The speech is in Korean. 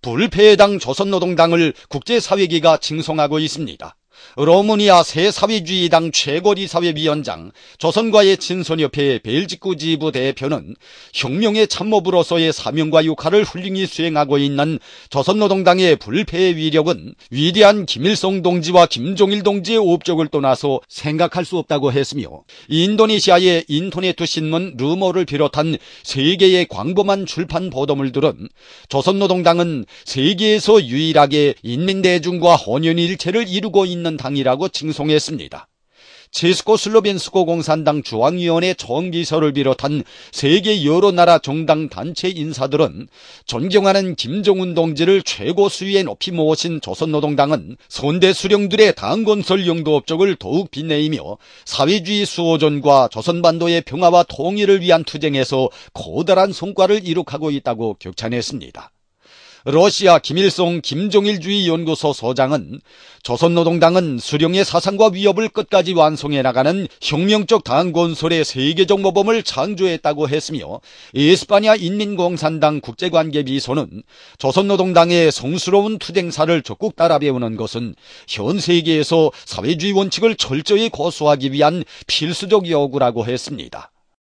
불패당 조선노동당을 국제사회기가 칭송하고 있습니다. 로마니아 새 사회주의당 최고리사회위원장, 조선과의 친선협회 벨지구 지부 대표는 혁명의 참모부로서의 사명과 역할을 훌륭히 수행하고 있는 조선노동당의 불패의 위력은 위대한 김일성 동지와 김종일 동지의 업적을 떠나서 생각할 수 없다고 했으며, 인도네시아의 인터네트 신문 르모를 비롯한 세계의 광범한 출판 보도물들은 조선노동당은 세계에서 유일하게 인민대중과 혼연일체를 이루고 있는 당이라고 칭송했습니다. 체스코슬로벤스코 공산당 중앙위원회 총비서를 비롯한 세계 여러 나라 정당 단체 인사들은 존경하는 김정은 동지를 최고 수위에 높이 모신 조선노동당은 선대 수령들의 당 건설 영도 업적을 더욱 빛내이며 사회주의 수호전과 조선반도의 평화와 통일을 위한 투쟁에서 커다란 성과를 이룩하고 있다고 격찬했습니다. 러시아 김일성 김정일주의 연구소 소장은 조선노동당은 수령의 사상과 위협을 끝까지 완성해 나가는 혁명적 당 건설의 세계적 모범을 창조했다고 했으며, 에스파냐 인민공산당 국제관계비서는 조선노동당의 성스러운 투쟁사를 적극 따라 배우는 것은 현 세계에서 사회주의 원칙을 철저히 고수하기 위한 필수적 요구라고 했습니다.